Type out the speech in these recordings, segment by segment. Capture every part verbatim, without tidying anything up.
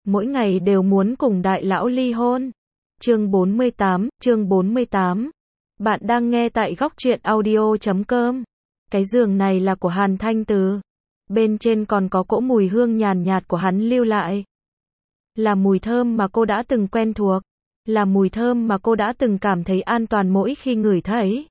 mỗi ngày đều muốn cùng đại lão ly hôn. Chương bốn mươi tám, chương bốn mươi tám. Bạn đang nghe tại góc truyện audio chấm com. Cái giường này là của Hàn Thanh Từ. Bên trên còn có cỗ mùi hương nhàn nhạt của hắn lưu lại. Là mùi thơm mà cô đã từng quen thuộc. Là mùi thơm mà cô đã từng cảm thấy an toàn mỗi khi ngửi thấy.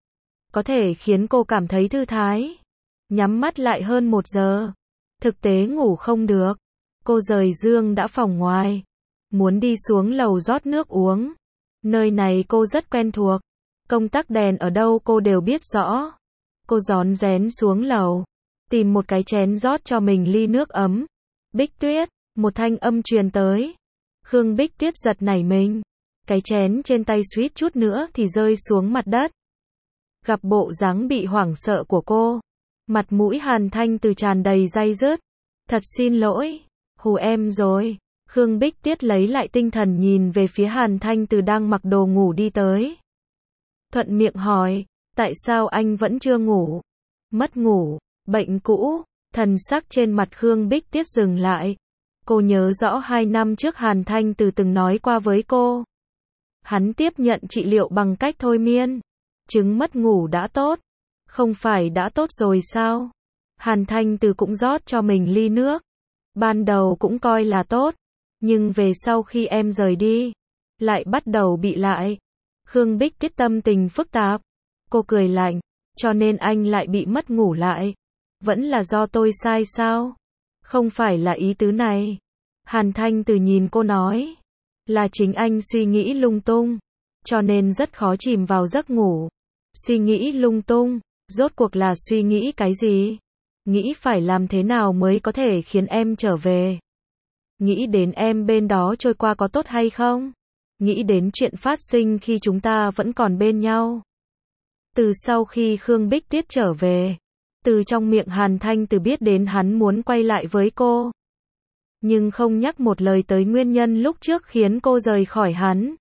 Có thể khiến cô cảm thấy thư thái. Nhắm mắt lại hơn một giờ. Thực tế ngủ không được. Cô rời giường đã phòng ngoài. Muốn đi xuống lầu rót nước uống. Nơi này cô rất quen thuộc. Công tắc đèn ở đâu cô đều biết rõ. Cô rón rén xuống lầu. Tìm một cái chén rót cho mình ly nước ấm. Bích Tuyết, một thanh âm truyền tới. Khương Bích Tuyết giật nảy mình. Cái chén trên tay suýt chút nữa thì rơi xuống mặt đất. Gặp bộ dáng bị hoảng sợ của cô. Mặt mũi Hàn Thanh Từ tràn đầy day dứt. Thật xin lỗi. Hù em rồi. Khương Bích Tuyết lấy lại tinh thần nhìn về phía Hàn Thanh Từ đang mặc đồ ngủ đi tới. Thuận miệng hỏi, tại sao anh vẫn chưa ngủ? Mất ngủ, bệnh cũ, thần sắc trên mặt Khương Bích Tuyết dừng lại. Cô nhớ rõ hai năm trước Hàn Thanh Từ từng nói qua với cô. Hắn tiếp nhận trị liệu bằng cách thôi miên. Chứng mất ngủ đã tốt. Không phải đã tốt rồi sao? Hàn Thanh Từ cũng rót cho mình ly nước. Ban đầu cũng coi là tốt. Nhưng về sau khi em rời đi, lại bắt đầu bị lại. Khương Bích Tuyết tâm tình phức tạp. Cô cười lạnh. Cho nên anh lại bị mất ngủ lại. Vẫn là do tôi sai sao? Không phải là ý tứ này. Hàn Thanh Từ nhìn cô nói. Là chính anh suy nghĩ lung tung. Cho nên rất khó chìm vào giấc ngủ. Suy nghĩ lung tung. Rốt cuộc là suy nghĩ cái gì? Nghĩ phải làm thế nào mới có thể khiến em trở về? Nghĩ đến em bên đó trôi qua có tốt hay không? Nghĩ đến chuyện phát sinh khi chúng ta vẫn còn bên nhau. Từ sau khi Khương Bích Tuyết trở về, từ trong miệng Hàn Thanh Từ biết đến hắn muốn quay lại với cô. Nhưng không nhắc một lời tới nguyên nhân lúc trước khiến cô rời khỏi hắn.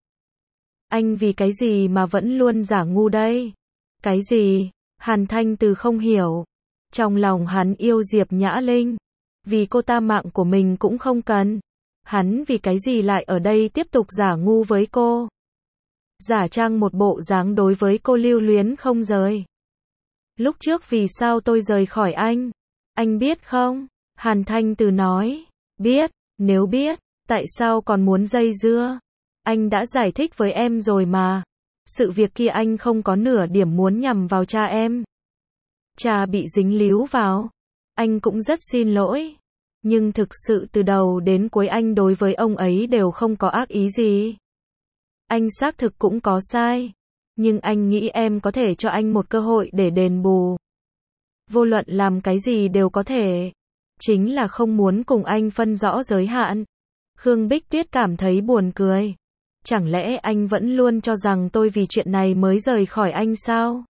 Anh vì cái gì mà vẫn luôn giả ngu đây? Cái gì? Hàn Thanh Từ không hiểu. Trong lòng hắn yêu Diệp Nhã Linh. Vì cô ta mạng của mình cũng không cần. Hắn vì cái gì lại ở đây tiếp tục giả ngu với cô? Giả trang một bộ dáng đối với cô lưu luyến không rời. Lúc trước vì sao tôi rời khỏi anh? Anh biết không? Hàn Thanh Từ nói. Biết, nếu biết, tại sao còn muốn dây dưa? Anh đã giải thích với em rồi mà. Sự việc kia anh không có nửa điểm muốn nhằm vào cha em. Cha bị dính líu vào. Anh cũng rất xin lỗi. Nhưng thực sự từ đầu đến cuối anh đối với ông ấy đều không có ác ý gì. Anh xác thực cũng có sai. Nhưng anh nghĩ em có thể cho anh một cơ hội để đền bù. Vô luận làm cái gì đều có thể. Chính là không muốn cùng anh phân rõ giới hạn. Khương Bích Tuyết cảm thấy buồn cười. Chẳng lẽ anh vẫn luôn cho rằng tôi vì chuyện này mới rời khỏi anh sao?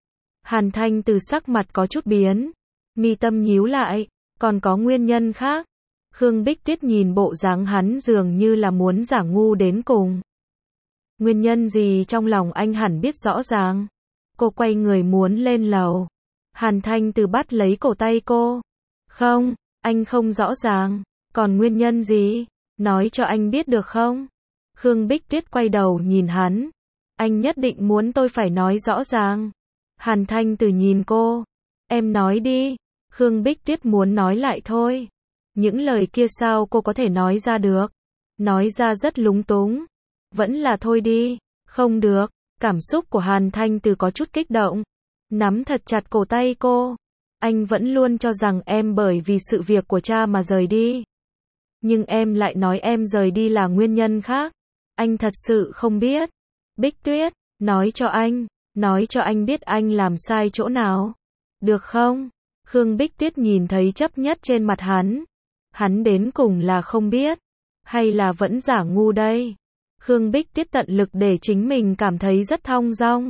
Hàn Thanh Từ sắc mặt có chút biến. Mi tâm nhíu lại. Còn có nguyên nhân khác. Khương Bích Tuyết nhìn bộ dáng hắn dường như là muốn giả ngu đến cùng. Nguyên nhân gì trong lòng anh hẳn biết rõ ràng. Cô quay người muốn lên lầu. Hàn Thanh Từ bắt lấy cổ tay cô. Không, anh không rõ ràng. Còn nguyên nhân gì? Nói cho anh biết được không? Khương Bích Tuyết quay đầu nhìn hắn. Anh nhất định muốn tôi phải nói rõ ràng. Hàn Thanh Từ nhìn cô. Em nói đi. Khương Bích Tuyết muốn nói lại thôi. Những lời kia sao cô có thể nói ra được? Nói ra rất lúng túng. Vẫn là thôi đi. Không được. Cảm xúc của Hàn Thanh Từ có chút kích động. Nắm thật chặt cổ tay cô. Anh vẫn luôn cho rằng em bởi vì sự việc của cha mà rời đi. Nhưng em lại nói em rời đi là nguyên nhân khác. Anh thật sự không biết. Bích Tuyết, nói cho anh. Nói cho anh biết anh làm sai chỗ nào. Được không? Khương Bích Tuyết nhìn thấy chấp nhất trên mặt hắn. Hắn đến cùng là không biết. Hay là vẫn giả ngu đây? Khương Bích Tuyết tận lực để chính mình cảm thấy rất thong dong.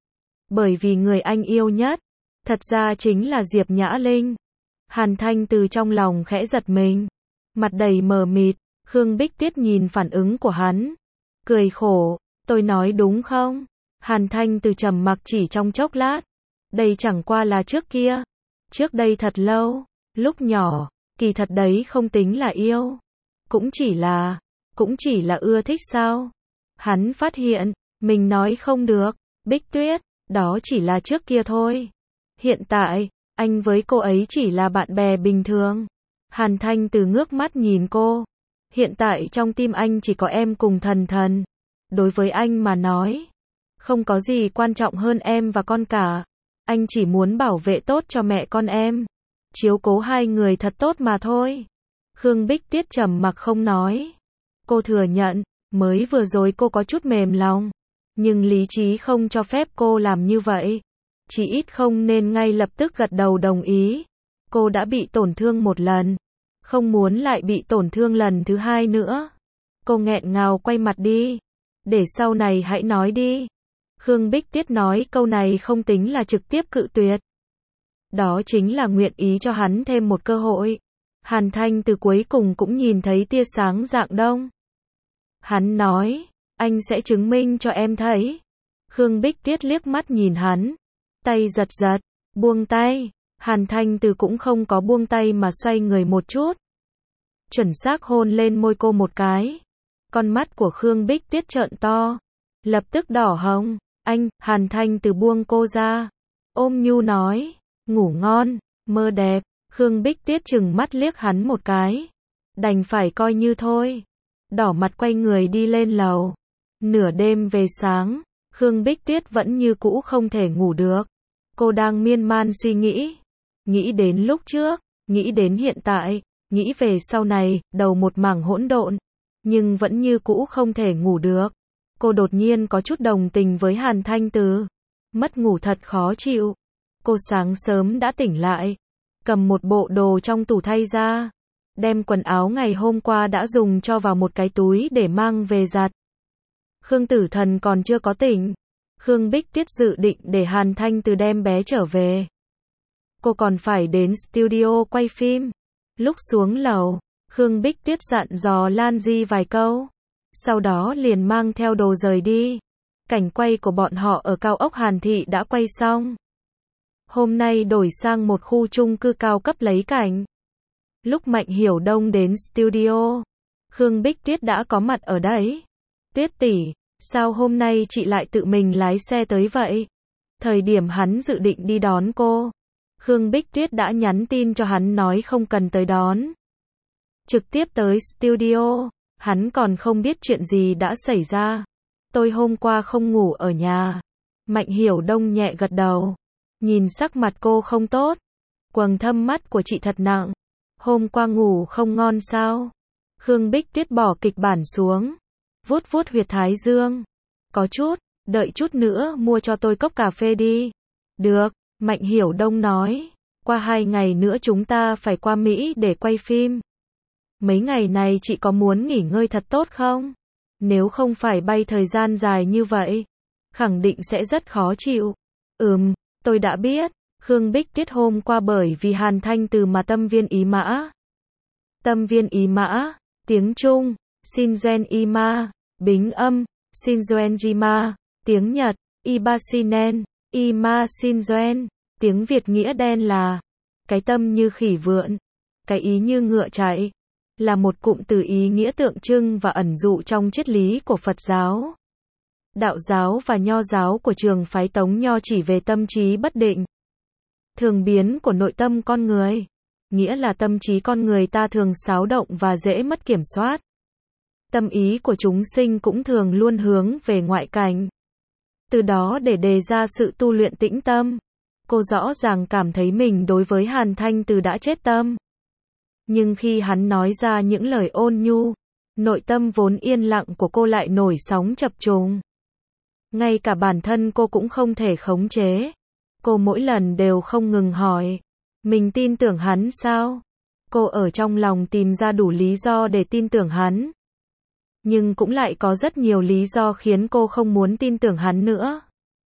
Bởi vì người anh yêu nhất. Thật ra chính là Diệp Nhã Linh. Hàn Thanh Từ trong lòng khẽ giật mình. Mặt đầy mờ mịt. Khương Bích Tuyết nhìn phản ứng của hắn. Cười khổ. Tôi nói đúng không? Hàn Thanh Từ trầm mặc chỉ trong chốc lát. Đây chẳng qua là trước kia. Trước đây thật lâu. Lúc nhỏ. Kỳ thật đấy không tính là yêu. Cũng chỉ là, cũng chỉ là ưa thích sao? Hắn phát hiện, mình nói không được. Bích Tuyết, đó chỉ là trước kia thôi. Hiện tại, anh với cô ấy chỉ là bạn bè bình thường. Hàn Thanh Từ ngước mắt nhìn cô. Hiện tại trong tim anh chỉ có em cùng Thần Thần. Đối với anh mà nói, không có gì quan trọng hơn em và con cả. Anh chỉ muốn bảo vệ tốt cho mẹ con em. Chiếu cố hai người thật tốt mà thôi. Khương Bích Tuyết trầm mặc không nói. Cô thừa nhận, mới vừa rồi cô có chút mềm lòng. Nhưng lý trí không cho phép cô làm như vậy. Chỉ ít không nên ngay lập tức gật đầu đồng ý. Cô đã bị tổn thương một lần. Không muốn lại bị tổn thương lần thứ hai nữa. Cô nghẹn ngào quay mặt đi. Để sau này hãy nói đi. Khương Bích Tuyết nói câu này không tính là trực tiếp cự tuyệt. Đó chính là nguyện ý cho hắn thêm một cơ hội. Hàn Thanh Từ cuối cùng cũng nhìn thấy tia sáng rạng đông. Hắn nói, anh sẽ chứng minh cho em thấy. Khương Bích Tuyết liếc mắt nhìn hắn. Tay giật giật, buông tay. Hàn Thanh Từ cũng không có buông tay mà xoay người một chút. Chuẩn xác hôn lên môi cô một cái. Con mắt của Khương Bích Tuyết trợn to. Lập tức đỏ hồng. Anh, Hàn Thanh Từ buông cô ra. Ôm nhu nói, ngủ ngon, mơ đẹp. Khương Bích Tuyết chừng mắt liếc hắn một cái. Đành phải coi như thôi. Đỏ mặt quay người đi lên lầu. Nửa đêm về sáng, Khương Bích Tuyết vẫn như cũ không thể ngủ được. Cô đang miên man suy nghĩ. Nghĩ đến lúc trước, nghĩ đến hiện tại, nghĩ về sau này, đầu một mảng hỗn độn. Nhưng vẫn như cũ không thể ngủ được. Cô đột nhiên có chút đồng tình với Hàn Thanh Từ. Mất ngủ thật khó chịu. Cô sáng sớm đã tỉnh lại. Cầm một bộ đồ trong tủ thay ra. Đem quần áo ngày hôm qua đã dùng cho vào một cái túi để mang về giặt. Khương Tử Thần còn chưa có tỉnh. Khương Bích Tuyết dự định để Hàn Thanh Từ đem bé trở về. Cô còn phải đến studio quay phim. Lúc xuống lầu, Khương Bích Tuyết dặn dò Lan Di vài câu. Sau đó liền mang theo đồ rời đi. Cảnh quay của bọn họ ở cao ốc Hàn Thị đã quay xong. Hôm nay đổi sang một khu chung cư cao cấp lấy cảnh. Lúc Mạnh Hiểu Đông đến studio, Khương Bích Tuyết đã có mặt ở đấy. Tuyết tỷ, sao hôm nay chị lại tự mình lái xe tới vậy? Thời điểm hắn dự định đi đón cô, Khương Bích Tuyết đã nhắn tin cho hắn nói không cần tới đón. Trực tiếp tới studio, hắn còn không biết chuyện gì đã xảy ra. Tôi hôm qua không ngủ ở nhà. Mạnh Hiểu Đông nhẹ gật đầu. Nhìn sắc mặt cô không tốt. Quầng thâm mắt của chị thật nặng. Hôm qua ngủ không ngon sao? Khương Bích Tuyết bỏ kịch bản xuống. Vuốt vuốt huyệt thái dương. Có chút, đợi chút nữa mua cho tôi cốc cà phê đi. Được, Mạnh Hiểu Đông nói. Qua hai ngày nữa chúng ta phải qua Mỹ để quay phim. Mấy ngày này chị có muốn nghỉ ngơi thật tốt không? Nếu không phải bay thời gian dài như vậy, khẳng định sẽ rất khó chịu. Ừm, tôi đã biết. Khương Bích Tuyết hôm qua bởi vì Hàn Thanh Từ mà tâm viên ý mã. Tâm viên ý mã, tiếng Trung, Shinzen Ima, Bính âm, Shinzen Jima, tiếng Nhật, Ibashinen, Ima Shinzen, tiếng Việt nghĩa đen là cái tâm như khỉ vượn, cái ý như ngựa chạy, là một cụm từ ý nghĩa tượng trưng và ẩn dụ trong triết lý của Phật giáo. Đạo giáo và Nho giáo của trường phái Tống Nho chỉ về tâm trí bất định, thường biến của nội tâm con người, nghĩa là tâm trí con người ta thường xáo động và dễ mất kiểm soát. Tâm ý của chúng sinh cũng thường luôn hướng về ngoại cảnh. Từ đó để đề ra sự tu luyện tĩnh tâm. Cô rõ ràng cảm thấy mình đối với Hàn Thanh Từ đã chết tâm. Nhưng khi hắn nói ra những lời ôn nhu, nội tâm vốn yên lặng của cô lại nổi sóng chập trùng. Ngay cả bản thân cô cũng không thể khống chế. Cô mỗi lần đều không ngừng hỏi, mình tin tưởng hắn sao? Cô ở trong lòng tìm ra đủ lý do để tin tưởng hắn. Nhưng cũng lại có rất nhiều lý do khiến cô không muốn tin tưởng hắn nữa.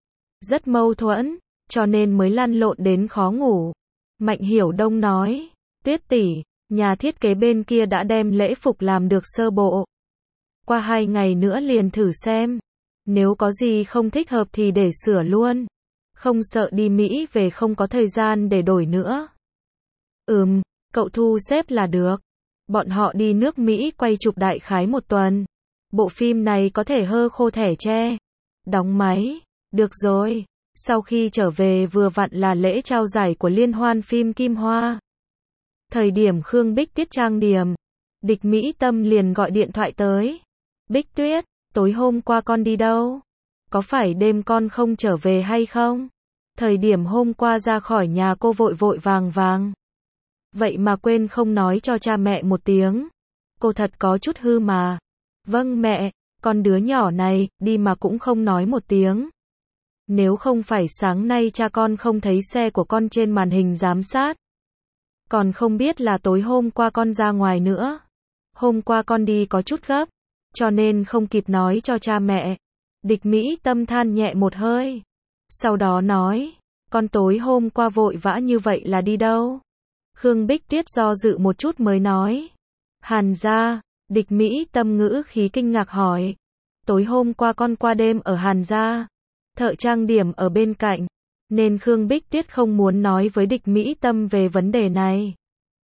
Rất mâu thuẫn, cho nên mới lăn lộn đến khó ngủ. Mạnh Hiểu Đông nói, Tuyết tỷ, nhà thiết kế bên kia đã đem lễ phục làm được sơ bộ. Qua hai ngày nữa liền thử xem. Nếu có gì không thích hợp thì để sửa luôn. Không sợ đi Mỹ về không có thời gian để đổi nữa. Ừm, cậu thu xếp là được. Bọn họ đi nước Mỹ quay chụp đại khái một tuần. Bộ phim này có thể hơ khô thẻ tre. Đóng máy. Được rồi. Sau khi trở về vừa vặn là lễ trao giải của liên hoan phim Kim Hoa. Thời điểm Khương Bích Tuyết trang điểm, Địch Mỹ Tâm liền gọi điện thoại tới. Bích Tuyết, tối hôm qua con đi đâu? Có phải đêm con không trở về hay không? Thời điểm hôm qua ra khỏi nhà cô vội vội vàng vàng. Vậy mà quên không nói cho cha mẹ một tiếng. Cô thật có chút hư mà. Vâng mẹ, con đứa nhỏ này, đi mà cũng không nói một tiếng. Nếu không phải sáng nay cha con không thấy xe của con trên màn hình giám sát. Còn không biết là tối hôm qua con ra ngoài nữa. Hôm qua con đi có chút gấp, cho nên không kịp nói cho cha mẹ. Địch Mỹ Tâm than nhẹ một hơi. Sau đó nói, con tối hôm qua vội vã như vậy là đi đâu? Khương Bích Tuyết do dự một chút mới nói. Hàn gia. Địch Mỹ Tâm ngữ khí kinh ngạc hỏi. Tối hôm qua con qua đêm ở Hàn gia. Thợ trang điểm ở bên cạnh. Nên Khương Bích Tuyết không muốn nói với Địch Mỹ Tâm về vấn đề này.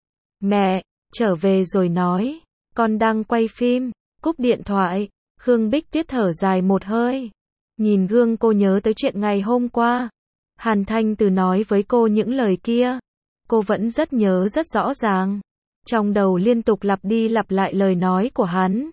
Mẹ, trở về rồi nói. Con đang quay phim. Cúp điện thoại. Khương Bích Tuyết thở dài một hơi. Nhìn gương cô nhớ tới chuyện ngày hôm qua. Hàn Thanh Từ nói với cô những lời kia. Cô vẫn rất nhớ rất rõ ràng. Trong đầu liên tục lặp đi lặp lại lời nói của hắn.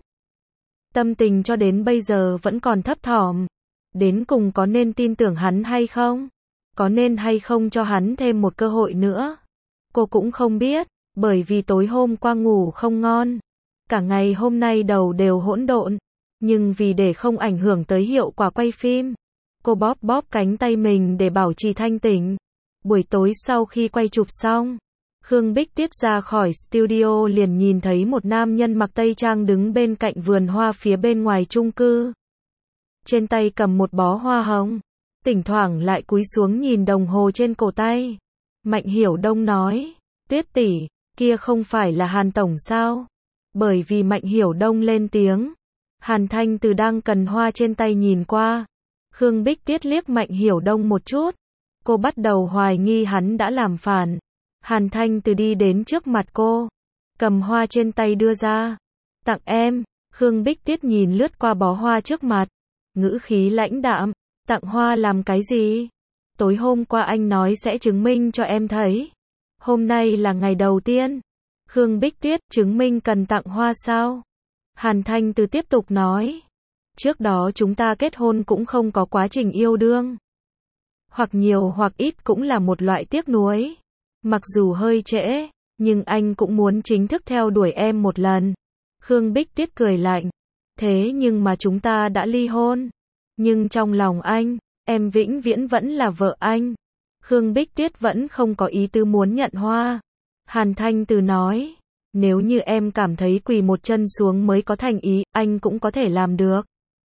Tâm tình cho đến bây giờ vẫn còn thấp thỏm. Đến cùng có nên tin tưởng hắn hay không? Có nên hay không cho hắn thêm một cơ hội nữa? Cô cũng không biết, bởi vì tối hôm qua ngủ không ngon. Cả ngày hôm nay đầu đều hỗn độn. Nhưng vì để không ảnh hưởng tới hiệu quả quay phim, cô bóp bóp cánh tay mình để bảo trì thanh tỉnh. Buổi tối sau khi quay chụp xong, Khương Bích Tuyết ra khỏi studio liền nhìn thấy một nam nhân mặc tây trang đứng bên cạnh vườn hoa phía bên ngoài chung cư. Trên tay cầm một bó hoa hồng, thỉnh thoảng lại cúi xuống nhìn đồng hồ trên cổ tay. Mạnh Hiểu Đông nói, Tuyết tỷ, kia không phải là Hàn tổng sao? Bởi vì Mạnh Hiểu Đông lên tiếng, Hàn Thanh Từ đang cần hoa trên tay nhìn qua. Khương Bích Tuyết liếc Mạnh Hiểu Đông một chút. Cô bắt đầu hoài nghi hắn đã làm phản. Hàn Thanh Từ đi đến trước mặt cô, cầm hoa trên tay đưa ra. Tặng em. Khương Bích Tuyết nhìn lướt qua bó hoa trước mặt, ngữ khí lãnh đạm. Tặng hoa làm cái gì? Tối hôm qua anh nói sẽ chứng minh cho em thấy. Hôm nay là ngày đầu tiên. Khương Bích Tuyết, chứng minh cần tặng hoa sao? Hàn Thanh Từ tiếp tục nói. Trước đó chúng ta kết hôn cũng không có quá trình yêu đương. Hoặc nhiều hoặc ít cũng là một loại tiếc nuối. Mặc dù hơi trễ, nhưng anh cũng muốn chính thức theo đuổi em một lần. Khương Bích Tuyết cười lạnh. Thế nhưng mà chúng ta đã ly hôn. Nhưng trong lòng anh, em vĩnh viễn vẫn là vợ anh. Khương Bích Tuyết vẫn không có ý tư muốn nhận hoa. Hàn Thanh Từ nói. Nếu như em cảm thấy quỳ một chân xuống mới có thành ý, anh cũng có thể làm được.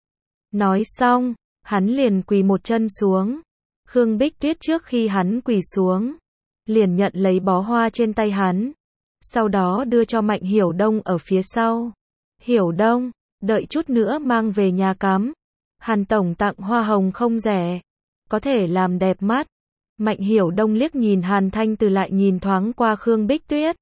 Nói xong, hắn liền quỳ một chân xuống. Khương Bích Tuyết trước khi hắn quỳ xuống, liền nhận lấy bó hoa trên tay hắn. Sau đó đưa cho Mạnh Hiểu Đông ở phía sau. Hiểu Đông, đợi chút nữa mang về nhà cắm. Hàn tổng tặng hoa hồng không rẻ. Có thể làm đẹp mắt. Mạnh Hiểu Đông liếc nhìn Hàn Thanh Từ lại nhìn thoáng qua Khương Bích Tuyết.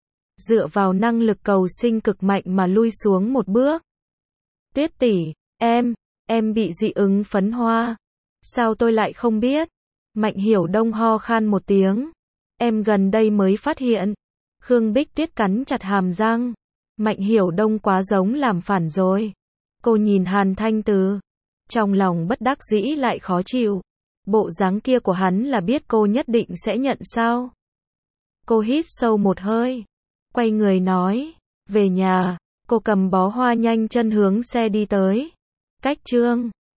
Dựa vào năng lực cầu sinh cực mạnh mà lui xuống một bước. Tuyết tỷ, em, em bị dị ứng phấn hoa. Sao tôi lại không biết? Mạnh Hiểu Đông ho khan một tiếng. Em gần đây mới phát hiện. Khương Bích Tuyết cắn chặt hàm răng. Mạnh Hiểu Đông quá giống làm phản rồi. Cô nhìn Hàn Thanh Từ. Trong lòng bất đắc dĩ lại khó chịu. Bộ dáng kia của hắn là biết cô nhất định sẽ nhận sao? Cô hít sâu một hơi. Quay người nói. Về nhà. Cô cầm bó hoa nhanh chân hướng xe đi tới. Cách chương